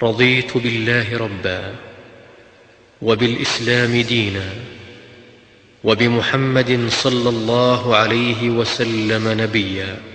رضيت بالله ربا، وبالإسلام دينا، وبمحمد صلى الله عليه وسلم نبيا.